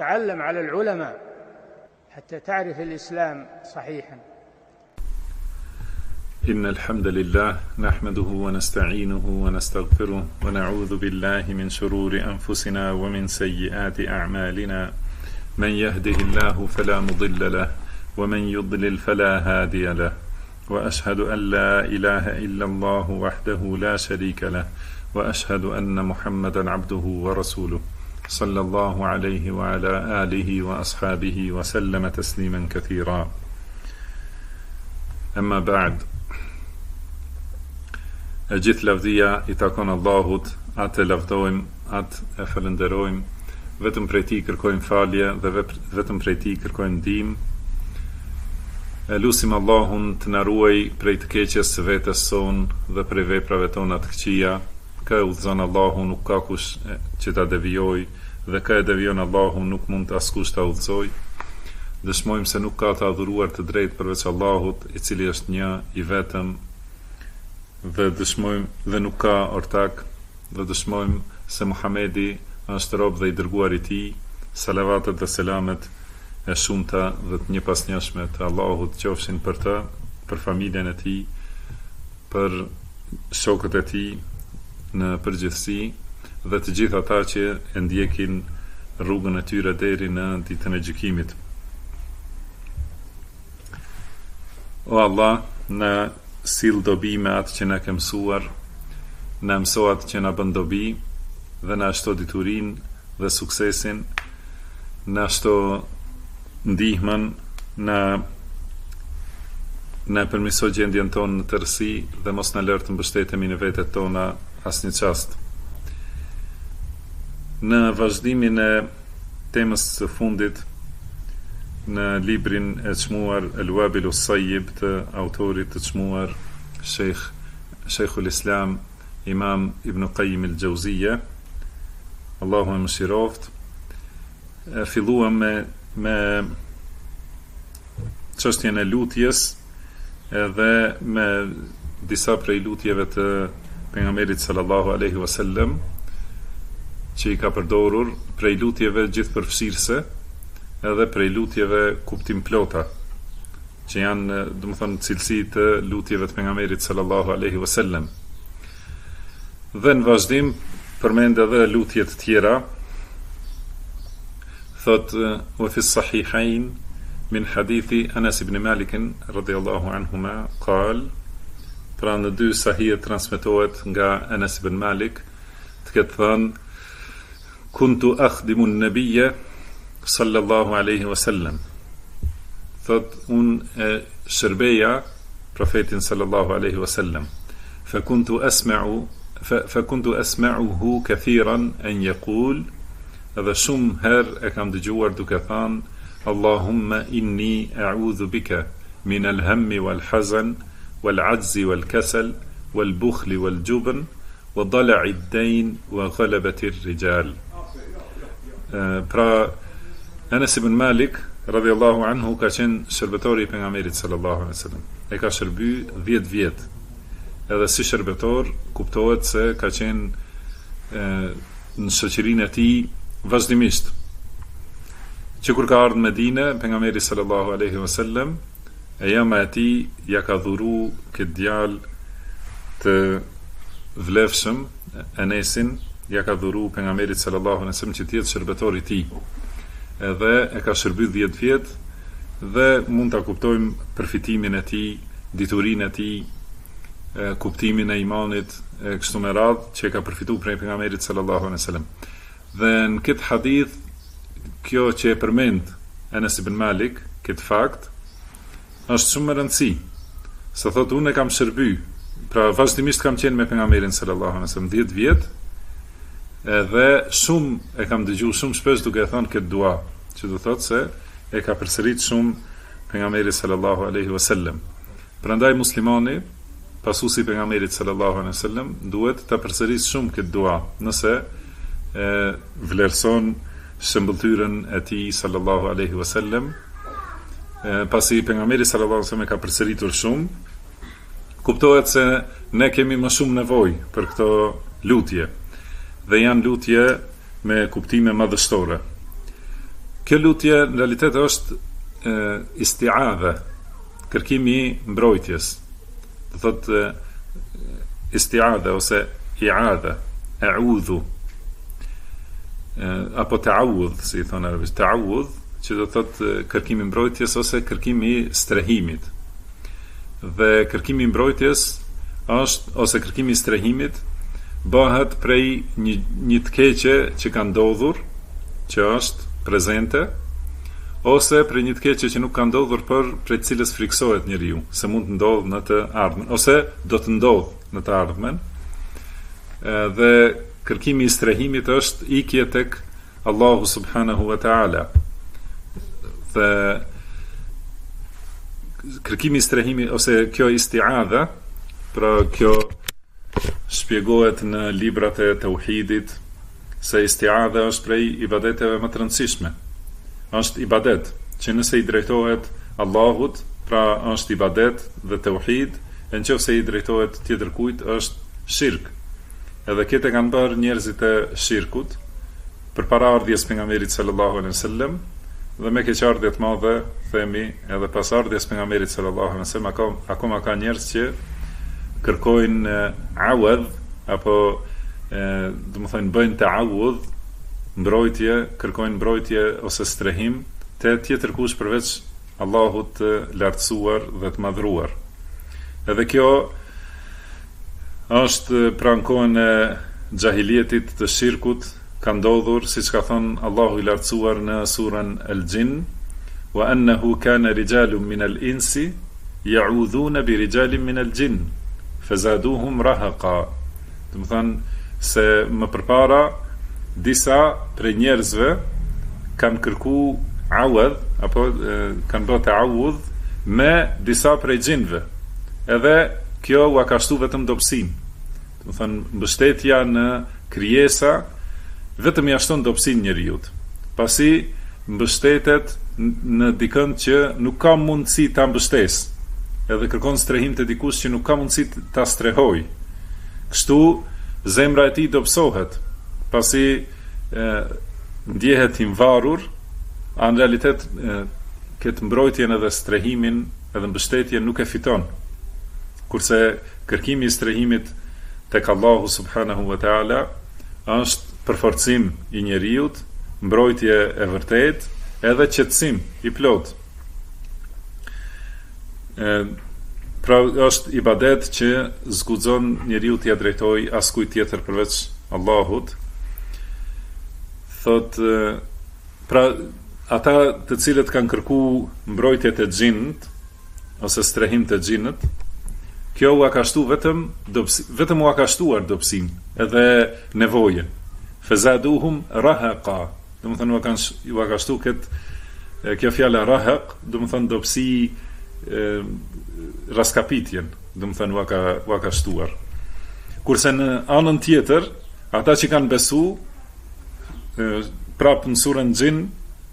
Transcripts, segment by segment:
تعلم على العلماء حتى تعرف الإسلام صحيحا. إن الحمد لله نحمده ونستعينه ونستغفره ونعوذ بالله من شرور أنفسنا ومن سيئات أعمالنا، من يهده الله فلا مضل له ومن يضلل فلا هادي له، وأشهد أن لا إله إلا الله وحده لا شريك له، وأشهد أن محمدا عبده ورسوله صلى الله عليه وعلى آله وأصحابه وسلم تسليما كثيرا. أما بعد، e gjithë lavdia i takon Allahut, atë lavdojmë, atë e falenderojmë, vetëm prej tij kërkojmë falje dhe vetëm prej tij kërkojmë ndihmë. E lutim Allahun të na ruaj prej të keqes së vetes sonë dhe prej veprave tona të këqija. Kë udhëzon Allahu, nuk ka kush që ta devijojë, dhe kë e devijon Allahu, nuk mund të askush ta udhëzojë. Dëshmojmë se nuk ka të adhuruar të drejtë përveç Allahut, i cili është një i vetëm, dhe dëshmojmë dhe nuk ka ortak, dhe dëshmojmë se Muhamedi është rob dhe i dërguar i tij. Salavatet dhe selamet e shumta dhe të njëpasnjëshme të Allahut qofshin për të, për familjen e tij, për shokët e tij në përgjithësi dhe të gjithë ata që e ndjekin rrugën e tyre deri në ditën e gjykimit. O Allah, në sill dobi me atë që na ke mësuar, na mëso atë që na bën dobi dhe na shto diturinë dhe suksesin, na shto ndihmën, na përmirëso gjendjen tonë në tërësi dhe mos na lër të mbështetemi në vetet tona asnjë çast. Në vazhdimin e temës së fundit në librin e çmuar El-Wabilu Sayyib të autorit të çmuar Sheikhul Islam Imam Ibn Qayyim al-Jauziyja, Allahu e mëshiroft, filluam me çështjen e lutjes edhe me disa prej lutjeve të pejgamberit sallallahu alaihi wasallam që i ka përdorur, prej lutjeve gjithëpërfshirëse edhe prej lutjeve kuptim plota, që janë, domethënë, cilësi të lutjeve të pejgamberit sallallahu alaihi wasallam. Dhe në vazhdim përmend edhe lutje të tjera. Thot: "Wa fi as-sahihayn min hadithi Anas ibn Malik radhiyallahu anhuma qal", pra në dy sahih transmetohet nga Anas ibn Malik, të ketë thënë: "Kuntu akhdimu an-nabiyya sallallahu alaihi wasallam", thot unë e shërbeja profetin sallallahu alaihi wasallam, fakuntu asma'uhu kathiran an yaqul, edhe shumë herë e kam dëgjuar duke thënë: "Allahumma inni a'udhu bika min al-hammi wal-hazan wal-'ajzi wal-kasal wal-bukhli wal-jubn wa dala'i ad-dayn wa ghalabati ar-rijal." Pra Anas ibn Malik radhiyallahu anhu ka qenë shërbetori i pejgamberit sallallahu alaihi wasallam. E ka shërby 10 vjet. Edhe si shërbetor kuptohet se ka qenë në shoqërinë e tij vazhdimisht. Që kur ka ardhur në Medinë, pejgamberi sallallahu alaihi wasallam, e jama e tij ja ka dhuru këtë djalë të vlefshëm, Anesin, ja ka dhuru pejgamberit sallallahu alaihi wasallam që të jetë shërbetori i tij. Edhe e ka shërby 10 vjet dhe mund ta kuptojmë përfitimin e tij, diturinë e tij, kuptimin e imanit, kështu me radhë, që e ka përfituar prej pejgamberit sallallahu alaihi wasallam. Dhe në këtë hadith, kjo që e përmend Anas ibn Malik, këtë fakt, është shumë e rëndësi. Sa thotë, unë e kam shërby, pra vazhdimisht kam qenë me pejgamberin sallallahu alaihi wasallam 10 vjet, edhe shumë e kam dëgjuar shumë shpesh duke thënë këtë dua, që do thotë se e ka përsërit shumë pejgamberi sallallahu alaihi wasallam. Prandaj muslimani, pasuesi i pejgamberit sallallahu alaihi wasallam, duhet ta përsërisë shumë këtë dua, nëse e vlerëson shëmbëltyrën e tij sallallahu alaihi wasallam. Pasi pejgamberi sallallahu alaihi wasallam e ka përsëritur shumë, kuptohet se ne kemi më shumë nevojë për këto lutje, dhe janë lutje me kuptime madhështore. Kjo lutje në realitet është isti'adha, kërkimi i mbrojtjes. Do thotë isti'adha ose i'adha, a'udhu, apo ta'awudh, si i thonë arabisht, ta'awudh, që do thotë kërkimi i mbrojtjes ose kërkimi i strehimit. Dhe kërkimi i mbrojtjes është, ose kërkimi i strehimit, bëhet prej një të keqe që ka ndodhur, që është prezente, ose prej një të keqe që nuk ka ndodhur, për prej cilës friksohet njeriu se mund të ndodhë në të ardhmen, ose do të ndodhë në të ardhmen. Dhe kërkimi i strehimit është ikje tek Allahu subhanahu wa ta'ala. Dhe kërkimi i strehimit ose kjo isti'adha, pra kjo shpjegohet në librat e tauhidit se isti'adha është prej ibadeteve më të rëndësishme. Është ibadet që nëse i drejtohet Allahut, pra është ibadet dhe tauhid, e nëse i drejtohet tjetër kujt është shirk. Edhe këtë kanë bërë njerëzit e shirkut përpara ardhjes pejgamberit sallallahu alaihi wasallam, dhe me keqardhje të madhe themi edhe pas ardhjes pejgamberit sallallahu alaihi wasallam akoma ka njerëz që kërkojnë awadh, apo do të thonë bëjnë ta'awudh, mbrojtje, kërkojnë mbrojtje ose strehim te tjetër kush përveç Allahut të lartësuar dhe të madhruar. Edhe kjo është pra në kohën e xahilietit të shirkut ka ndodhur, siç ka thënë Allahu i lartësuar në surën El-Jinn, wa annahu kana rijalun min al-insi ya'udhuna bi rijalin min al-jinn fazaduhum rahaqa. Do të thonë se më përpara disa prej njerëzve kanë kërku awadh, apo kanë bërë ta'awudh me disa prej xhinëve. Edhe kjo u ka shtu vetëm dobësinë. Do të thonë mbështetja në krijesa vetëm ja shton dobësinë njeriut. Pasi mbështetet në dikën që nuk ka mundësi ta mbështesë. Edhe kërkon strehim te dikush që nuk ka mundësi ta strehoj. Kështu zemra e tij dobësohet, pasi ndjehet i varur, në realitet këtë mbrojtjen edhe strehimin edhe mbështetjen nuk e fiton. Kurse kërkimi i strehimit tek Allahu subhanahu wa ta'ala është përforcim i njeriut, mbrojtje e vërtet, edhe qetësim i plot. Pra është ibadet që zguxon njeriu t'ia drejtoj askujt tjetër përveç Allahut. Thot, pra ata të cilët kanë kërku mbrojtje të xhinit ose strehim të xhinit, kjo u ka shtu vetëm u ka shtuar dobësinë edhe nevojën. Fazaduhum rahaqa. Do të thonë u ka shtu kjo fjala rahaq, do të thonë dobësi, raskapitjen, do të thonë u ka shtuar. Kurse në anën tjetër, ata që kanë besu, prapë në surën Jinn,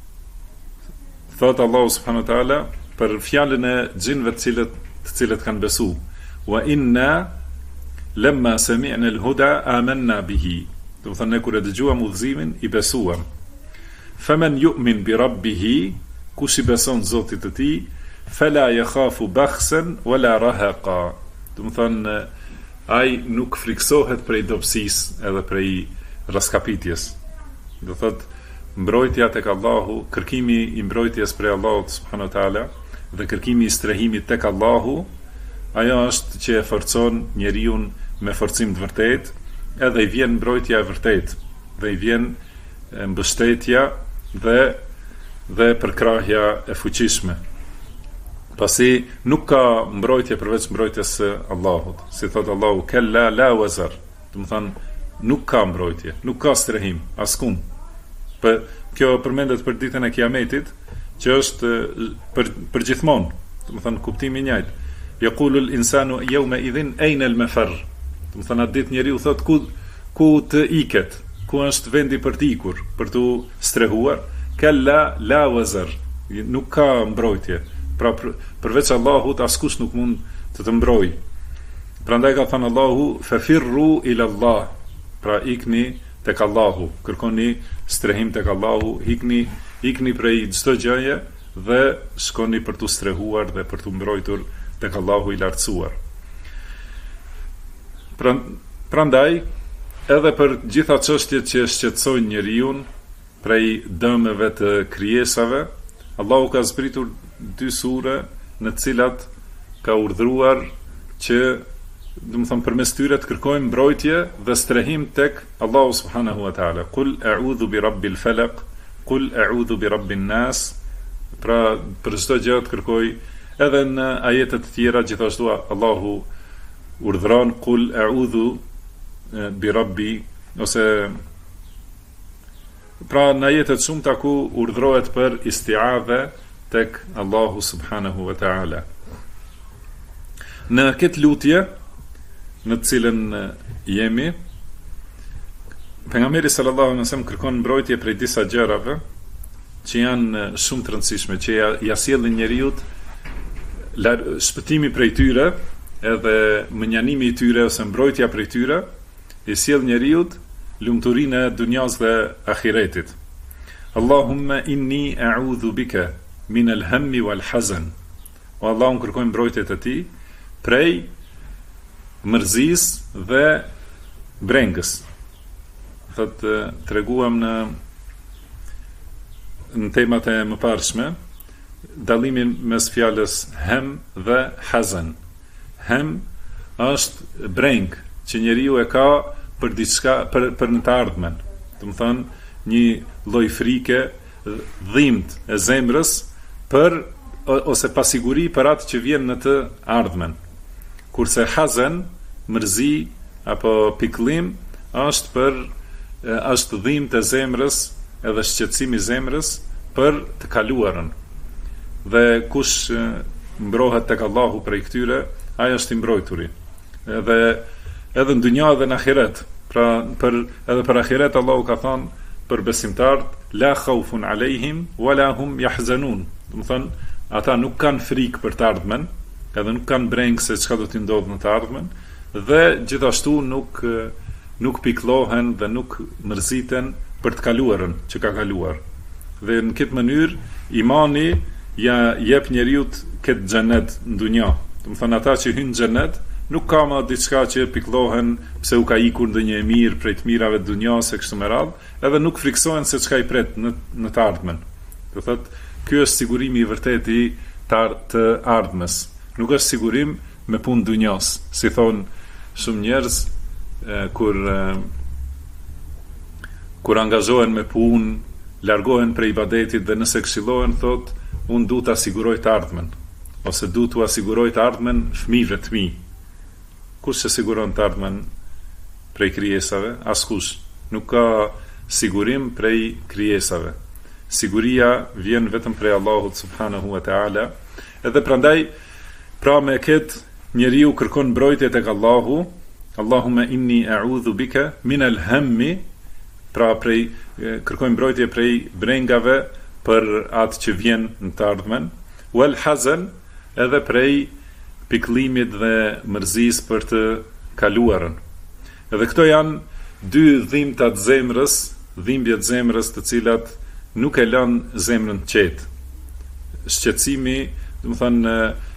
thot Allahu subhanahu wa taala për fjalën e xhinëve të cilët kanë besu, wa inna lamma sami'na al-huda amanna bihi. Do të thonë ne kur e dëgjuam udhëzimin i besuam. Faman yu'min bi rabbih, kush i beson Zotit të tij, fala yakhafu bakhsan wala rahaqa. Do të thonë ai nuk friksohet prej dobësisë edhe prej raskapitjes. Do thotë mbrojtja tek Allahu, kërkimi i mbrojtjes prej Allahut subhanahu wa taala dhe kërkimi i strehimit tek Allahu, ajo është që e forcon njeriu me forcim të vërtet, edhe i vjen mbrojtja e vërtet, dhe i vjen mbështetja dhe përkrahja e fuqishme. Pasi nuk ka mbrojtje përveç mbrojtjes së Allahut. Si thot Allahu, kella la wazar. Do të thonë nuk ka mbrojtje, nuk ka strehim askund. Kjo përmendet për ditën e Kiametit, që është për gjithmonë. Do të thonë kuptimi i njëjtë. Yaqulu al-insanu yawma idhin ayna al-mafar. Do të thonë atë ditë njeriu thot ku të iket, ku është vendi për të ikur, për të strehuar. Kella la wazar. Nuk ka mbrojtje. Pra përveç Allahut askush nuk mund të mbrojë. Prandaj ka thënë Allahu, fafirru ila Allah. Pra ikni tek Allahu, kërkoni strehim tek Allahu, ikni ikni prej çdo gjëje dhe shkoni për tu strehuar dhe për tu mbrojtur tek Allahu i lartësuar. Prandaj, edhe për gjitha çështjet që shqetësojnë njeriu prej dëmeve të krijesave, Allahu ka zbritur 2 sure në të cilat ka urdhëruar që, domethënë, përmes tyre të kërkojmë mbrojtje dhe strehim tek Allahu subhanahu wa taala. Qul a'udhu bi rabbil falaq, qul a'udhu bi rabbin nas. Pra, për çdo gjë të kërkoj, edhe në ajete të tjera gjithashtu Allahu urdhëron qul a'udhu bi rabbi, ose pra në ajetet shumëta ku urdhrohet për isti'adhe tek Allahu subhanahu wa ta'ala. Në këtë lutje në të cilën jemi, pejgamberi sallallahu alaihi wasallam kërkon mbrojtje prej disa gjërave që janë shumë të rëndësishme, që ja sjellin njeriu shpëtimi prej tyre, edhe mënjanimi i tyre ose mbrojtja prej tyre, i sjell njeriu lumturinë e dunjas dhe ahiretit. Allahumma inni a'udhu bika min al-hammi wal-hazan. O Allah, unë kërkoj mbrojtjet e ti prej mërzisë dhe brengës. Thotë, treguam në temat e mëparshme dallimin mes fjalës hem dhe hazan. Hem është breng që njeriu e ka për diçka, për në të ardhmen. Do të thonë, një lloj frike, dhimbt e zemrës për ose pasiguri për atë që vjen në të ardhmen. Kurse hazan, mërzi apo pikëllim, është dhimbt e zemrës edhe shqetësimi i zemrës për të kaluarën. Dhe kush mbrohet tek Allahu prej këtyre, ai është i mbrojturi. Edhe në dunja dhe në ahiret. Pra, edhe për ahiret Allahu ka thënë për besimtarët, la khaufun alejhim wala hum yahzanun. Do të thonë, ata nuk kanë frikë për të ardhmen, edhe nuk kanë brengë se çka do t'i ndodhë në të ardhmen, dhe gjithashtu nuk pikëllohen dhe nuk mërziten për të kaluarën që ka kaluar. Dhe në këtë mënyrë imani ja jep njeriu këtë xhenet në dunja. Do të thonë, ata që hyjnë në xhenet nuk ka më diçka që pikëllohen pse u ka ikur ndonjë e mirë prej të mirave të dunjas e kështu me radhë, edhe nuk friksohen se çka i pret në të ardhmen. Do thotë, ky është sigurimi i vërtetë i të ardhmes. Nuk është sigurim me punë dunjas, si thon shumë njerëz kur angazhohen me punë, largohen prej ibadetit dhe nëse këshillohen, thotë, unë du të asiguroj të ardhmen, ose du të asiguroj të ardhmen fëmijëve të mi. Kush që siguron të ardhmen prej krijesave? Askush. Nuk ka sigurim prej krijesave. Siguria vjen vetëm prej Allahut subhanahu wa ta'ala. Edhe prandaj, pra me këtë njeriu kërkon mbrojtje tek Allahu. Allahumma inni a'udhu bika min al-hammi, pra kërkojmë mbrojtje prej brengave për atë që vjen në të ardhmen, wal hazan, edhe prej pikëllimit dhe mërzis për të kaluarën. Edhe këto janë 2 dhimbta të zemrës, dhimbje të zemrës të cilat nuk e lënë zemrën të qetë. Shqetësimi, do të thonë,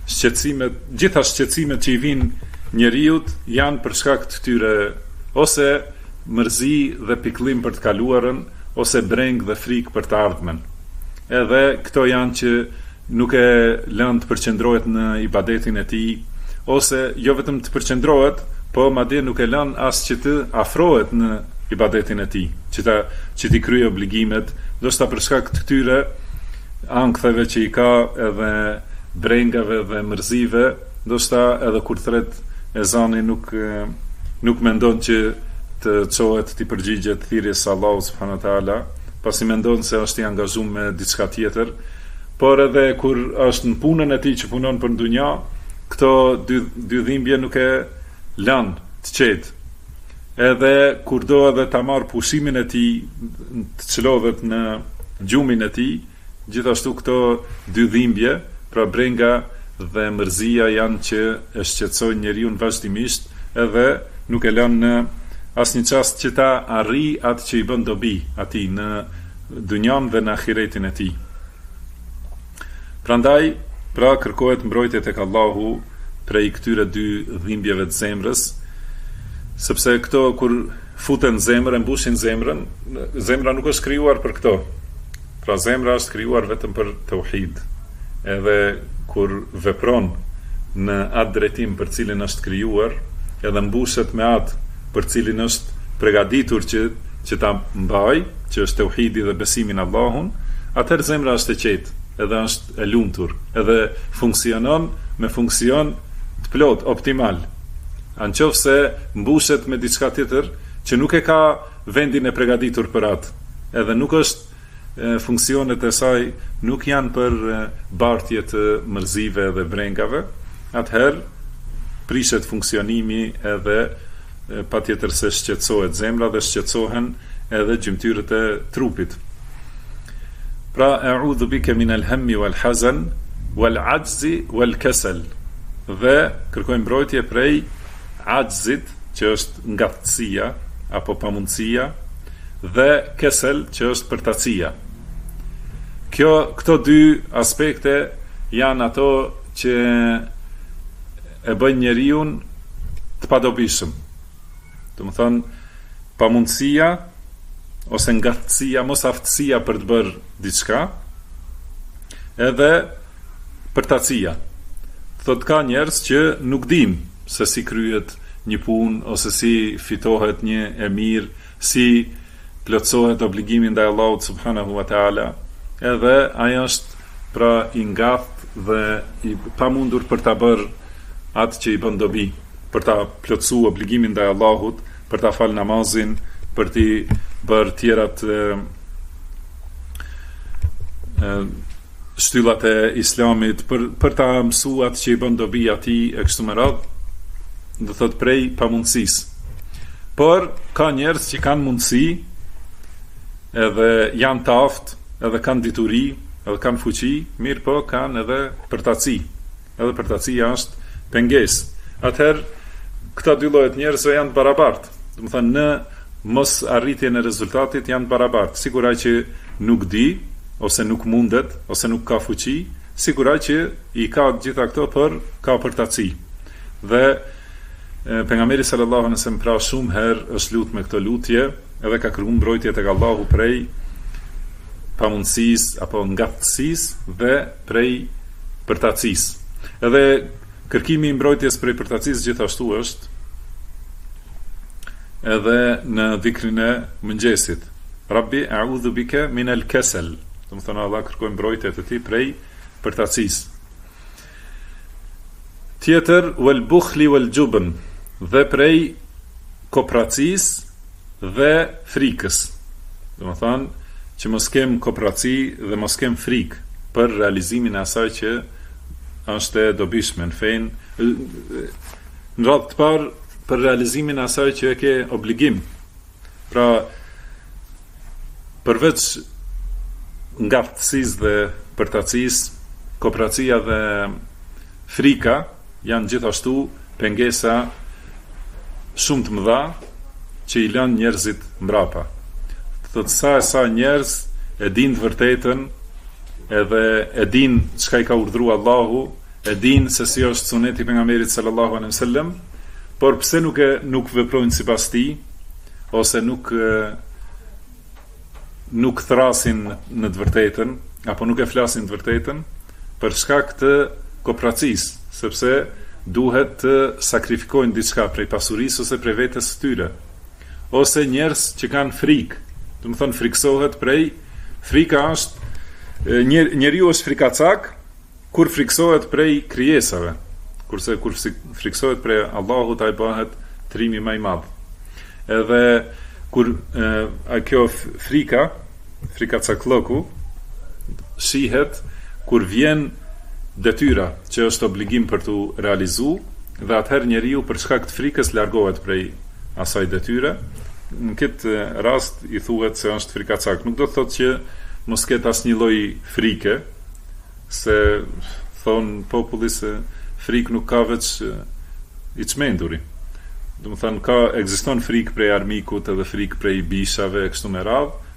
gjitha shqetësimet që i vijnë njeriu janë për shkak të këtyre ose mërzi dhe pikëllim për të kaluarën, ose breng dhe frikë për të ardhmen. Edhe këto janë që nuk e lënë të përqendrohet në ibadetin e tij, ose jo vetëm të përqendrohet, po madje nuk e lënë as që të afrohet në ibadetin e tij, që t'i kryejë obligimet, ndoshta për shkak të këtyre anktheve që i ka, edhe brengave dhe mërzive, ndoshta edhe kur thret ezani nuk mendon që të çohet t'i përgjigjet thirrjes së Allahut subhanahu wa taala, pasi mendon se është i angazhuar me diçka tjetër. Por edhe kur është në punën e tij që punon për dunja, këto dy dhimbje nuk e lanë të qetë. Edhe kur do edhe ta marr pushimin e tij, të çlodhet në gjumin e tij, gjithashtu këto 2 dhimbje, pra brenga dhe mërzia, janë që e shqetësojnë njeriu vazhdimisht, edhe nuk e lënë në asnjë çast që ta arrijë atë që i bën dobi atij në dunjan dhe në ahiretin e tij. Prandaj, pra kërkohet mbrojtje tek Allahu prej këtyre dy dhimbjeve të zemrës, sepse këto kur futen zemër, e mbushin zemrën, zemra nuk është krijuar për këto. Pra zemra është krijuar vetëm për tauhid. Edhe kur vepron në atë drejtim për cilin është krijuar, edhe mbushet me atë për cilin është përgatitur që ta mbaj, që është tauhidi dhe besimi në Allahun, atëherë zemra është e qetë, edhe është e lumtur, edhe funksionon me funksion të plot, optimal. Anqofse mbushet me diçka tjetër që nuk e ka vendin e përgatitur për atë, edhe nuk është funksionet e saj nuk janë për bartje të mërzive dhe brengave, atëherë prishet funksionimi edhe patjetër se shqetësohet zemra dhe shqetësohen edhe gjymtyrët e trupit. Pra, a'udhu bike min al-hammi wal-hazan wal-ajzi wal-kasal. Dhe kërkojmë mbrojtje prej ajzit, që është ngatësia apo pamundësia, dhe kesel, që është përtatësia. Këto dy aspekte janë ato që e bëjnë njeriu të padobishëm. Do të thonë, pamundësia ose ngatësia, mos aftësia për të bërë diçka, edhe përtatësia. Thot ka njerëz që nuk dinë se si kryhet një punë ose si fitohet një e mirë, si plotësohet obligimi ndaj Allahut subhanahu wa taala, edhe ai është pra i ngathtë dhe i pamundur për ta bërë atë që i bën dobi, për ta plotësuar obligimin ndaj Allahut, për ta fal namazin, për t'i bërë tjerat shtyllat e Islamit, për ta mësuar atë që i bën dobi atij e kështu me radhë, do thot prej pamundësisë. Por ka njerëz që kanë mundësi, edhe janë të aftë, edhe kanë dituri, edhe kanë fuqi, mirë po kanë edhe përtatësi. Edhe përtatësia është pengesë. Atëherë, këta dy llojet njerëzve janë të barabartë. Do të thënë, në mos arritjen e rezultatit janë të barabartë. Sigurisht që nuk di, ose nuk mundet, ose nuk ka fuqi, sigurisht që i ka gjitha këto, për ka përtatësi. Dhe pejgamberi sallallahu alaihi wasallam pra shumë herë është lutur me këto lutje, edhe ka kërkuar mbrojtje tek Allahu prej pamundësisë apo ngatësisë dhe prej përtatësisë. Edhe kërkimi i mbrojtjes prej përtatësisë gjithashtu është edhe në dhikrin e mëngjesit. Rabbi a'udhu bika min al-kasal. Do të thonë Allah kërkoj mbrojtje të tij prej përtatësisë. Tjetër wal bukhli wal jubn, dhe prej kopracisë dhe frikës. Do të thonë që mos kem kopraci dhe mos kem frikë për realizimin e asaj që është e dobishme në fenë, në radhë të parë për realizimin e asaj që e ke obligim. Pra, përveç ngaftësisë dhe përtatësisë, kopracia dhe frika janë gjithashtu pengesa shumë të mëdha që i lënë njerëzit mbrapa. Thot sa njerëz e din të vërtetën, edhe e din çka i ka urdhëruar Allahu, e din se si është suneti pejgamberit sallallahu alaihi wasallam, por pse nuk veprojnë sipas tij, ose nuk thrasin në të vërtetën, apo nuk e flasin të vërtetën, për shkak të kopracisë, sepse duhet të sakrifikojnë diçka prej pasurisë ose prej vetes së tyre. Ose njerëz që kanë frikë, do të thonë friksohet prej, frika është njeriu është frikacak kur friksohet prej krijesave, kurse kur friksohet prej Allahut ai bëhet trimi më i madh. Edhe kur kjo frikacakllëku shihet kur vjen detyra që është obligim për të realizu, dhe atëherë njeriu për shkak të frikës largohet prej asaj detyre. Në këtë rast i thuhet se është frikacak. Nuk do të thotë që mos ketë asnjë lloj frike, se thon populli se frikë nuk ka veç i çmenduri. Do të thonë ekziston frikë prej armikut edhe frikë prej bishave e kështu me radhë,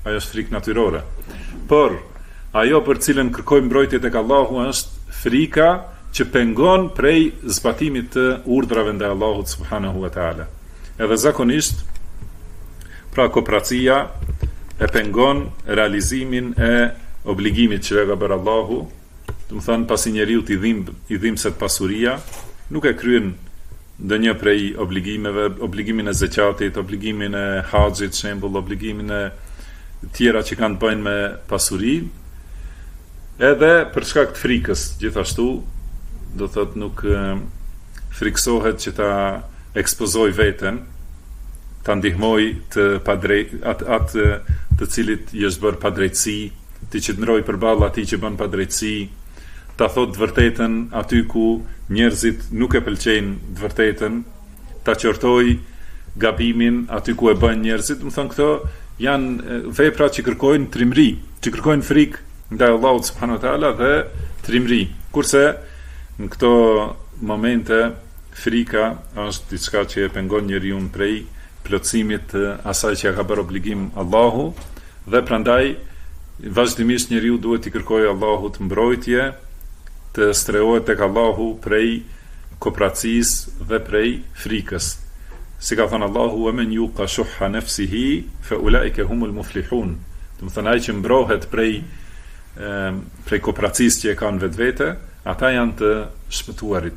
ajo është frikë natyrore. Por ajo për cilën kërkojmë mbrojtje tek Allahu është frika që pengon prej zbatimit të urdhrave ndaj Allahut subhanahu wa taala. Edhe zakonisht, pra kooperacia e pengon realizimin e obligimit që ka bërë Allahu, do të thonë pasi njeriu i dhimbset pasuria, nuk e kryen ndonjë prej obligimeve, obligimin e zakatit, obligimin e haxhit, shembull, obligimin e tjera që kanë të bëjnë me pasuri, edhe për shkak të frikës, gjithashtu, do thot nuk friksohet që ta ekspozoj veten, ta ndihmoj atë të cilit i është bërë padrejtësi, ti që ndroj përballë atij që bën padrejtësi, ta thot të vërtetën aty ku njerëzit nuk e pëlqejnë të vërtetën, ta qortoj gabimin aty ku e bën njerëzit. Do të thonë këto janë vepra që kërkojnë trimëri, që kërkojnë frikë ndaj Allahut subhanahu wa taala dhe trimëri. Kurse në këto momente frika është diçka që e pengon njeriu prej plotësimit të asaj që ka bërë obligim Allahu, dhe prandaj vazhdimisht njeriu duhet i kërkojë Allahut mbrojtje, të strehohet tek Allahu prej kooperacisë dhe prej frikës. Si ka thënë Allahu, "Men yuqa shuhha nafsihi fa ulaika humul muflihun." Do të thonë ai që mbrohet prej kooperacisë që e kanë vetvete, ata janë të shpëtuarit.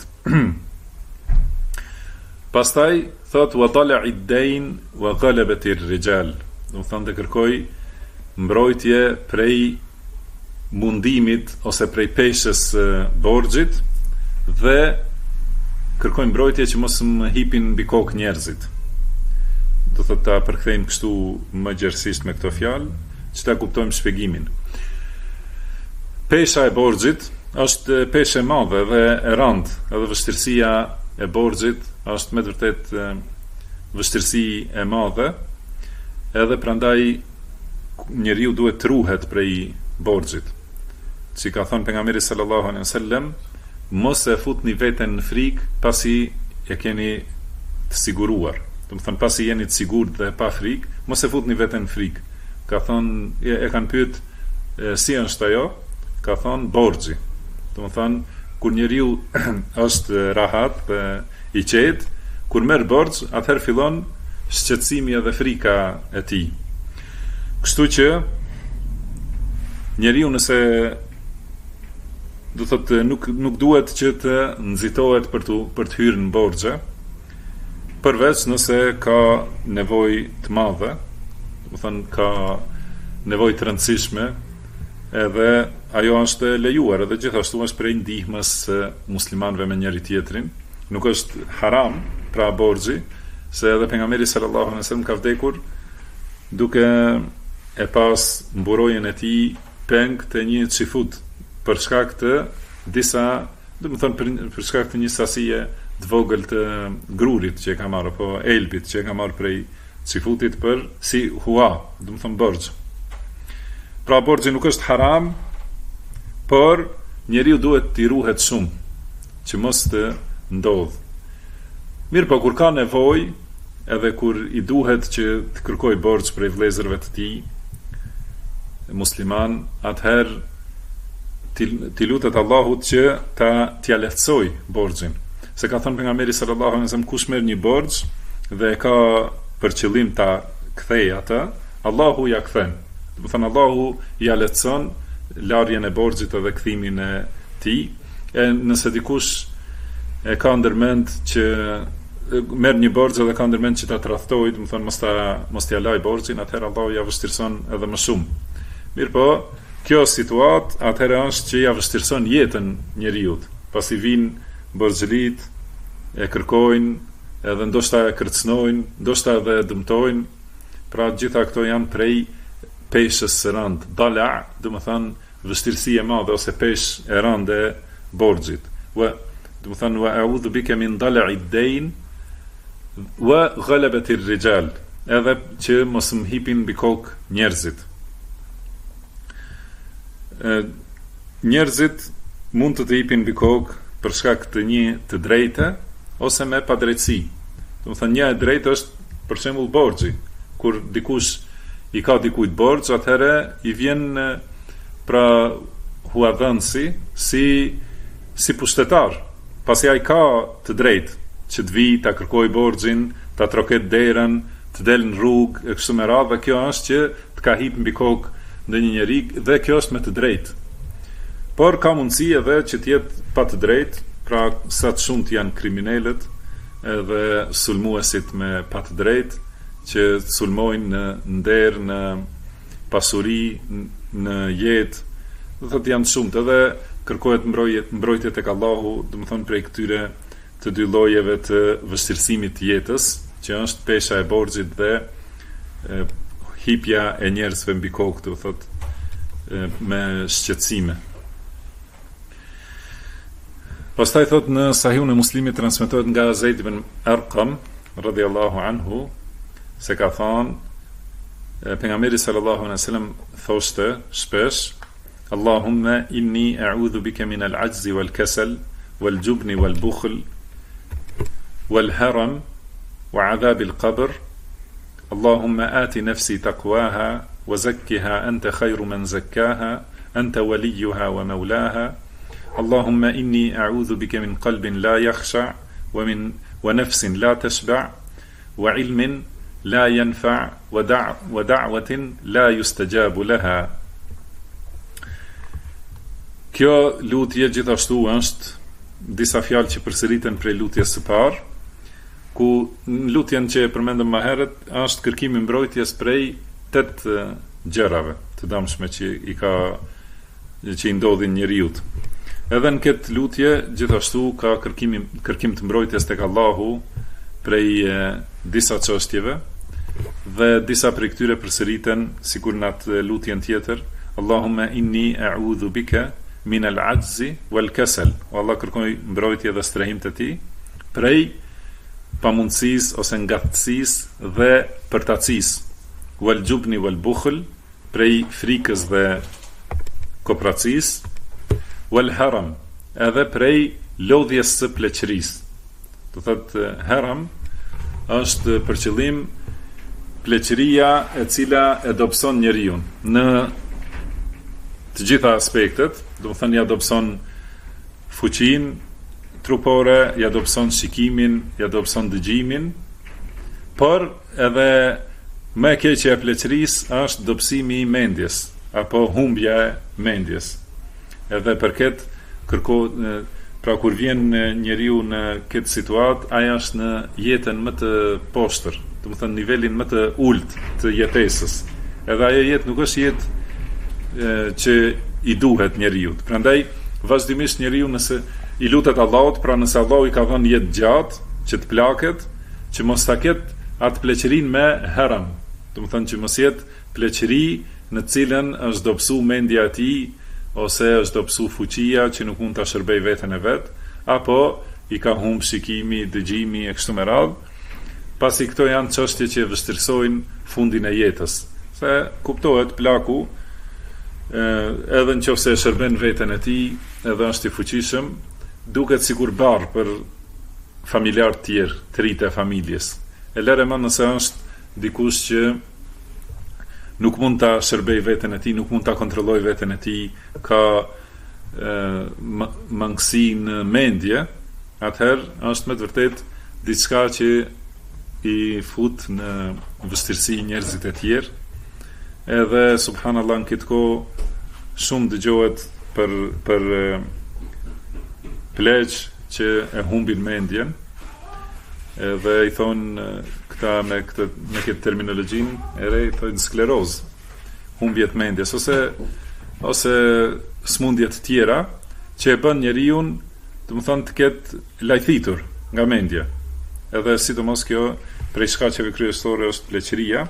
Pastaj thot wa tala'i ad-dayn wa ghalabat ar-rijal. Do të thonë të kërkoj mbrojtje prej mundimit ose prej peshës borxhit dhe kërkojmë mbrojtje që mos më hipin mbi kokë njerëzit. Do thotë ta përkthejmë kështu më gjerësisht me këto fjalë, që ta kuptojmë shpjegimin. Pesha e borxhit është peshë e madhe dhe e rëndë, edhe vështirësia e borxhit është me të vërtetë vështirësi e madhe, edhe prandaj njeriu duhet të ruhet prej borxhit. Si ka thënë pejgamberi sallallahu alaihi wasallam, mos e futni veten në frikë pasi e keni të siguruar. Do të thonë pasi jeni të sigurt dhe pa frikë, mos e futni veten në frikë. Ka thënë, e kanë pyet si është ajo? Ka thënë borxhi. Do të thonë kur njeriu është rahat dhe i qetë, kur merr borxh, atëherë fillon shqetësimi edhe frika e tij. Kështu që njeriu nëse do thotë nuk duhet që të nxitohet për të hyrë në borxhe, përveç nëse ka nevojë të madhe, do të thonë ka nevojë të rëndësishme, edhe ajo është lejuar, edhe gjithashtu është prej ndihmës së muslimanëve me njëri tjetrin. Nuk është haram pra borxhi, se edhe pejgamberi sallallahu alaihi wasallam ka vdekur duke e pas mburojën e tij peng të një çifut, për shkak të disa, do të thonë për shkak të një sasie të vogël të grurit që e ka marrë, apo elbit që e ka marrë prej cifutit për si hua, do të thonë borxh. Pra borxhi nuk është haram, por njeriu duhet t'i ruhet shumë, që mos të ndodh. Mirë, po kur ka nevojë, edhe kur i duhet që të kërkoj borxh prej vëllezërve të tij musliman, atëherë ti lutet Allahut që t'ia lehtësoj borxhin. Se ka thënë pejgamberi sallallahu alaihi wasallam, kush merr një borxh dhe e ka për qëllim ta kthejë atë, Allahu ja kthen. Do të thonë Allahu ja lehtëson larjen e borxhit edhe kthimin e tij. E nëse dikush e ka ndërmend që merr një borxh dhe ka ndërmend që ta tradhtojë, do të thonë mos t'ia laj borxhin, atëherë Allahu ja vështirson edhe më shumë. Mirë po, kjo situatë atëherë është që ja vështirson jetën njeriut, pasi vinë borxhëlit, e kërkojnë, edhe ndoshta e kërcënojnë, ndoshta edhe dëmtojnë. Pra gjitha këto janë prej peshës së rëndë. Dala, do të thonë vështirësi e madhe ose peshë e rëndë e borxhit. Do të thonë wa a'udhu bika min dala'i ad-dayn wa ghalabati ar-rijal, edhe që mos më hipin mbi kokë njerëzit. Njerëzit mund të hipin mbi kokë për shkak të një të drejtë ose me padrejtësi. Do të thonë një e drejtë është për shembull borxhi, kur dikush i ka dikujt borxh, atëherë i vjen pra huadhënësi si pushtetar. Pasi ai ka të drejtë që të vi ta kërkojë borxhin, ta troket derën, të del në rrugë e kështu me radhë, dhe kjo është që të ka hip mbi kokë ndonjë njeri, dhe kjo është me të drejtë. Por ka mundësi edhe që të jetë pa të drejtë, pra sa të shumt janë kriminalët edhe sulmuesit me pa të drejtë, që sulmojnë në nder, në pasuri, në jetë, do thotë janë shumt, edhe kërkohet mbrojtje tek Allahu, do të thonë prej këtyre të dy llojeve të vështirësimit të jetës, që është pesha e borxhit dhe hipja e njerëzve mbi kokë, do thotë me shqetësime. Pastaj thot në Sahihun e Muslimit transmetohet nga Zeid ibn Arqam radhiyallahu anhu se ka thënë pejgamberi sallallahu alaihi wasallam thoshte shpesh: Allahumma inni a'udhu bika min al-'ajzi wal-kasal wal-jubni wal-bukhl wal-haram wa 'adhab al-qabr. Allahumma ati nafsi taqwaha wa zakkiha anta khayru man zakkaha anta waliyuha wa mawlaha. Allahumma inni a'udhu bika min qalbin la yakhsha wa nafsin la tashba' wa ilmin la yanfa' wa da'watin la yustajabu laha. Kjo lutje gjithashtu është disa fjalë që përsëriten prej lutjes së parë, ku në lutjen që e përmendëm më herët është kërkimi mbrojtjes prej 8 gjërave të dëmshme që i ndodhin njeriut. Edhe në këtë lutje gjithashtu ka kërkim të mbrojtjes tek Allahu prej disa çështjeve, dhe disa prej këtyre përsëriten sikur në atë lutjen tjetër: Allahumma inni a'udhu bika min al-'ajzi wal-kasal. Allah kërkoj mbrojtje dhe strehim të tij prej pamundësisë ose ngatësisë dhe përtacisë, wal-jubni wal-bukhl, prej frikës dhe kopracisë, wal-haram, edhe prej lodhjes së pleqërisë. Do thotë haram është për qëllim pleqëria e cila e dobëson njeriu në të gjitha aspektet, do të thënë ja dobëson fuqinë trupore, ja dobëson shikimin, ja dobëson dëgjimin, por edhe më e keqja e pleqërisë është dobësimi i mendjes apo humbja e mendjes. Edhe për këtë pra kur vjen njeriu në këtë situatë, ai është në jetën më të poshtër, do të thënë nivelin më të ulët të jetesës. Edhe ajo jetë nuk është jetë që i duhet njeriu. Prandaj vazhdimisht njeriu nëse i lutet Allahut, pra nëse Allahu i ka dhënë jetë gjatë, që të plaket, që mos ta ketë atë pleqërinë me haram. Do të thënë që mos jetë pleqëri në cilën është dobësu mendja e tij, ose është dobësu fuqia që nuk mund ta shërbej veten e vet, apo i ka humb shikimi, dëgjimi e kështu me radhë, pasi këto janë çështje që vështirësojnë fundin e jetës. Se kuptohet plaku, edhe nëse e shërben veten e tij, edhe është i fuqishëm, duket sikur barr për familjar të tjerë, të rritë e familjes. E lere më nëse është dikush që nuk mund ta shërbej veten e tij, nuk mund ta kontrolloj veten e tij, ka mangësi në mendje, atëherë është me të vërtet diçka që i fut në vështirësi njerëzit e tjerë. Edhe subhanallahu në këtë kohë shumë dëgjohet për pleq që e humbin mendjen, edhe i thonë këta me këtë terminologjin e re, i thonë skleroz, humbjet mendjes, ose smundjet tjera që e bën njeriu, do të thonë të ketë lajthitur nga mendja. Edhe sidomos kjo prej shkaqeve kryesore është pleqëria.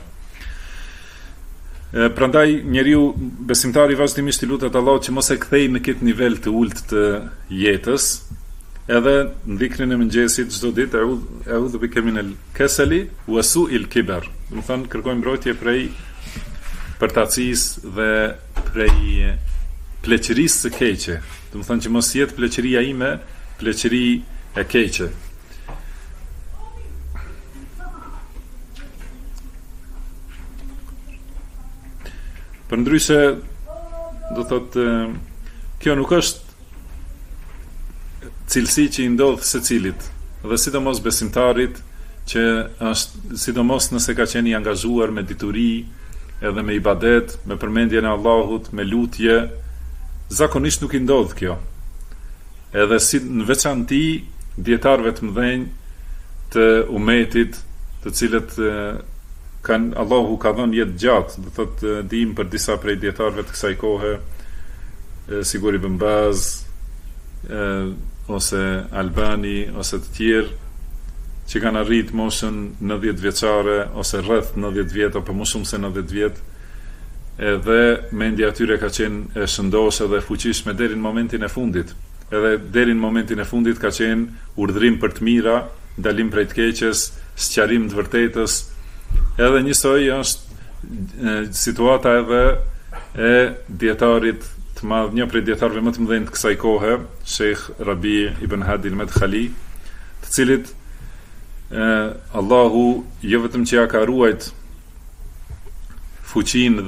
Prandaj njeriu besimtari vazhdimisht i lutet Allahut që mos e kthej në këtë nivel të ulët të jetës. Edhe në dhikrin e mëngjesit çdo ditë a'udhu bika minal kasali wa su'il kibar. Do të thonë kërkojmë mbrojtje prej përtacisë dhe prej pleqërisë së keqe. Do të thonë që mos jetë pleqëria ime pleqëri e keqe. Përndryshe, do thotë, kjo nuk është cilësi që i ndodh secilit, dhe sidomos besimtarit, që është sidomos nëse ka qenë i angazhuar me dituri, edhe me ibadet, me përmendjen e Allahut, me lutje, zakonisht nuk i ndodh kjo. Edhe si në veçanti dietarëve të mëdhenj të umetit, të cilët Allahu ka dhënë jetë gjatë, do thotë dim për disa prej dietarëve të kësaj kohe, sigur Ibn Baz, ose Albani, ose të tjerë, që kanë arrit moshën 90 vjeçare, ose rreth 90 vjet, apo më shumë se 90 vjet, edhe mendja atyre ka qenë e shëndoshë dhe fuqishme deri në momentin e fundit. Edhe deri në momentin e fundit ka qenë urdhrim për të mira, ndalim prej të keqes, sqarim të vërtetës. Edhe njësoj është situata edhe e dietarit të madh, një prej dietarëve më të mëdhenj të kësaj kohe, Sheikh Rabi ibn Hadi al-Madkhali, të cilit Allahu jo vetëm që ja ka ruajt fuqinë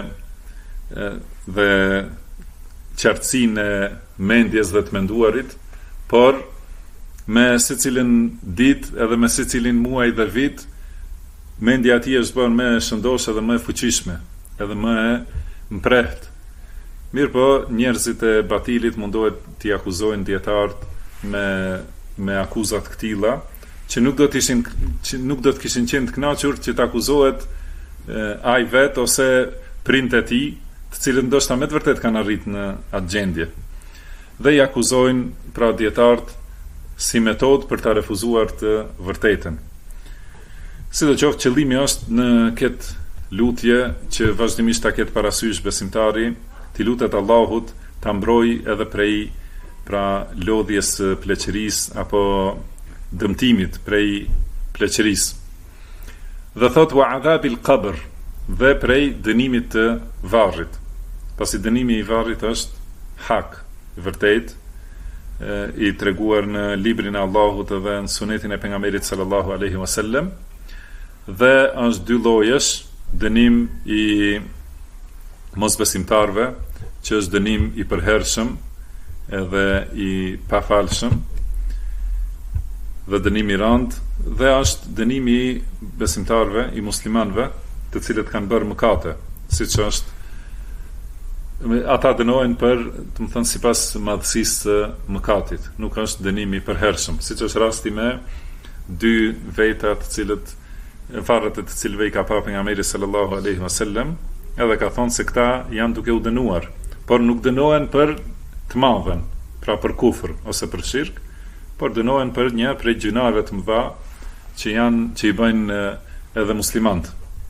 dhe qartësinë e mendjes dhe të menduarit, por me secilin ditë edhe me secilin muaj dhe vit, mendja e tij është bërë më e shëndoshë dhe më e fuqishme, edhe më e mprehtë. Mirë po, njerëzit e batilit mundohet t'i akuzojnë dietarët me akuzat këtilla, që nuk do të kishin qenë të kënaqur që të akuzohet ai vet ose prindët e tij, të cilët ndoshta me të vërtet kanë arrit në atë gjendje. Dhe i akuzojnë pra dietarët si metodë për ta refuzuar të vërtetën. Sidoqoftë, qëllimi është në këtë lutje që vazhdimisht ta ketë parasysh besimtari, t'i lutet Allahut ta mbrojë edhe prej pra lodhjes së pleqërisë apo dëmtimit prej pleqërisë. Dhe thot wa adhabil qabr, dhe prej dënimit të varrit. Pasi dënimi i varrit është hak, vërtet, i treguar në librin e Allahut dhe në sunetin e pejgamberit sallallahu alaihi wasallam, dhe është dy llojesh, dënim i mosbesimtarve, që është dënim i përhershëm edhe i pafalshëm, dhe dënimi i rand, dhe është dënimi i besimtarve, i muslimanve, të cilët kanë bërë mëkate, siç është ata dënohen për, të më thënë, sipas madhësisë së mëkatit, nuk është dënimi i përhershëm, siç është rasti me dy veta të cilët varret e të cilëve i ka pa pejgamberi sallallahu alaihi wasallam, edhe ka thonë se këta janë duke u dënuar, por nuk dënohen për të madhen, pra për kufër ose për shirk, por dënohen për një prej gjunave të mëdha që i bëjnë edhe muslimanët.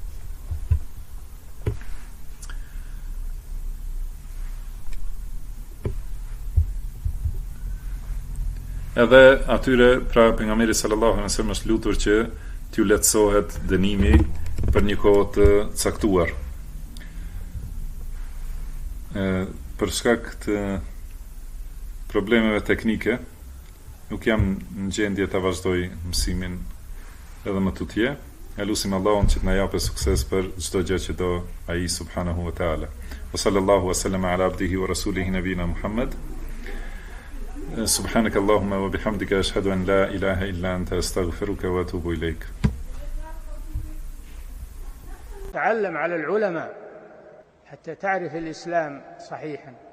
Edhe atyre, pra pejgamberi sallallahu alaihi wasallam është lutur që t'ju lehtësohet dënimi për një kohë të caktuar. Për shkak të problemeve teknike, nuk jam në gjendje ta vazhdoj mësimin edhe më tutje. Elusim Allahun që të na japë sukses për çdo gjë që do ai subhanahu wa taala. Wa sallallahu wa sallama ala abdihi wa rasulihi nabina Muhammad. Subhanaka Allahumma wa bihamdika ashhadu an la ilaha illa anta astaghfiruka wa atubu ilayk. تعلم على العلماء حتى تعرف الإسلام صحيحا.